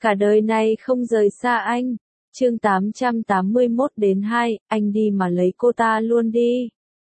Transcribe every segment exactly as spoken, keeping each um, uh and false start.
cả đời này không rời xa anh. Chương tám trăm tám mươi mốt đến hai, anh đi mà lấy cô ta luôn đi.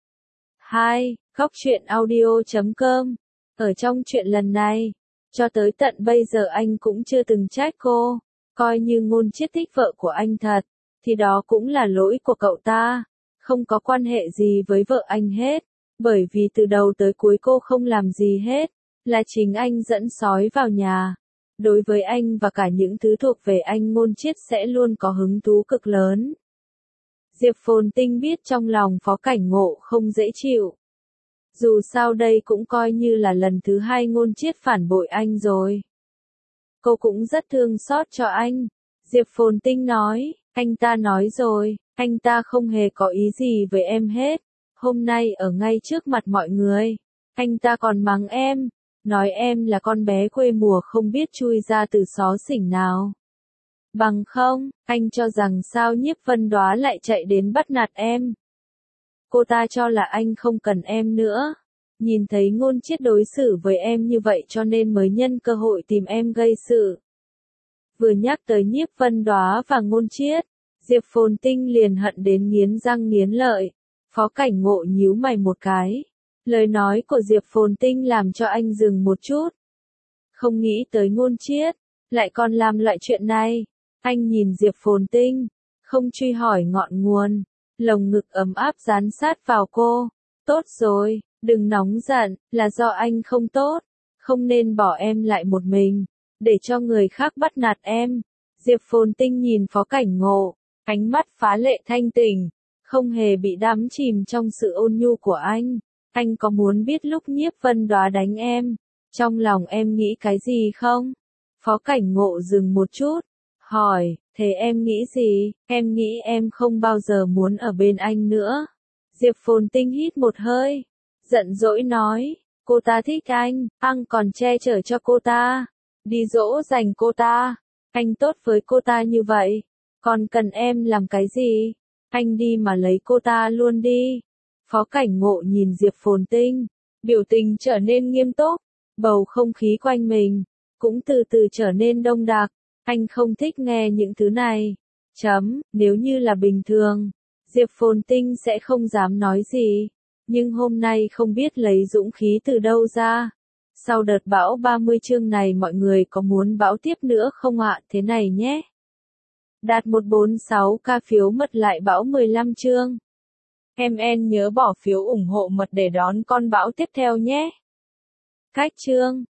hai. Góc truyện audio chấm com. Ở trong chuyện lần này, cho tới tận bây giờ anh cũng chưa từng trách cô. Coi như Ngôn Chiết thích vợ của anh thật, thì đó cũng là lỗi của cậu ta. Không có quan hệ gì với vợ anh hết. Bởi vì từ đầu tới cuối cô không làm gì hết. Là chính anh dẫn sói vào nhà. Đối với anh và cả những thứ thuộc về anh, Ngôn Chiết sẽ luôn có hứng thú cực lớn. Diệp Phồn Tinh biết trong lòng Phó Cảnh Ngộ không dễ chịu. Dù sao đây cũng coi như là lần thứ hai Ngôn Chiết phản bội anh rồi. Cô cũng rất thương xót cho anh. Diệp Phồn Tinh nói, anh ta nói rồi, anh ta không hề có ý gì với em hết. Hôm nay ở ngay trước mặt mọi người, anh ta còn mắng em. Nói em là con bé quê mùa không biết chui ra từ xó xỉnh nào. Bằng không, anh cho rằng sao Nhiếp Vân Đoá lại chạy đến bắt nạt em. Cô ta cho là anh không cần em nữa. Nhìn thấy Ngôn Chiết đối xử với em như vậy cho nên mới nhân cơ hội tìm em gây sự. Vừa nhắc tới Nhiếp Vân Đoá và Ngôn Chiết, Diệp Phồn Tinh liền hận đến nghiến răng nghiến lợi. Phó Cảnh Ngộ nhíu mày một cái. Lời nói của Diệp Phồn Tinh làm cho anh dừng một chút. Không nghĩ tới Ngôn Chiết lại còn làm loại chuyện này. Anh nhìn Diệp Phồn Tinh, không truy hỏi ngọn nguồn, lồng ngực ấm áp dán sát vào cô. Tốt rồi, đừng nóng giận, là do anh không tốt, không nên bỏ em lại một mình, để cho người khác bắt nạt em. Diệp Phồn Tinh nhìn Phó Cảnh Ngộ, ánh mắt phá lệ thanh tỉnh, không hề bị đắm chìm trong sự ôn nhu của anh. Anh có muốn biết lúc Nhiếp Vân Đoá đánh em, trong lòng em nghĩ cái gì không? Phó Cảnh Ngộ dừng một chút, hỏi, thế em nghĩ gì? Em nghĩ em không bao giờ muốn ở bên anh nữa. Diệp Phồn Tinh hít một hơi, giận dỗi nói, cô ta thích anh, anh còn che chở cho cô ta, đi dỗ dành cô ta, anh tốt với cô ta như vậy, còn cần em làm cái gì? Anh đi mà lấy cô ta luôn đi. Phó Cảnh Ngộ nhìn Diệp Phồn Tinh, biểu tình trở nên nghiêm túc, bầu không khí quanh mình cũng từ từ trở nên đông đặc. Anh không thích nghe những thứ này. Chấm, nếu như là bình thường, Diệp Phồn Tinh sẽ không dám nói gì, nhưng hôm nay không biết lấy dũng khí từ đâu ra. Sau đợt bão ba mươi chương này mọi người có muốn bão tiếp nữa không ạ? Thế này nhé. Đạt một trăm bốn mươi sáu k phiếu mật lại bão mười lăm chương. Em en nhớ bỏ phiếu ủng hộ mật để đón con bão tiếp theo nhé. Cách chương.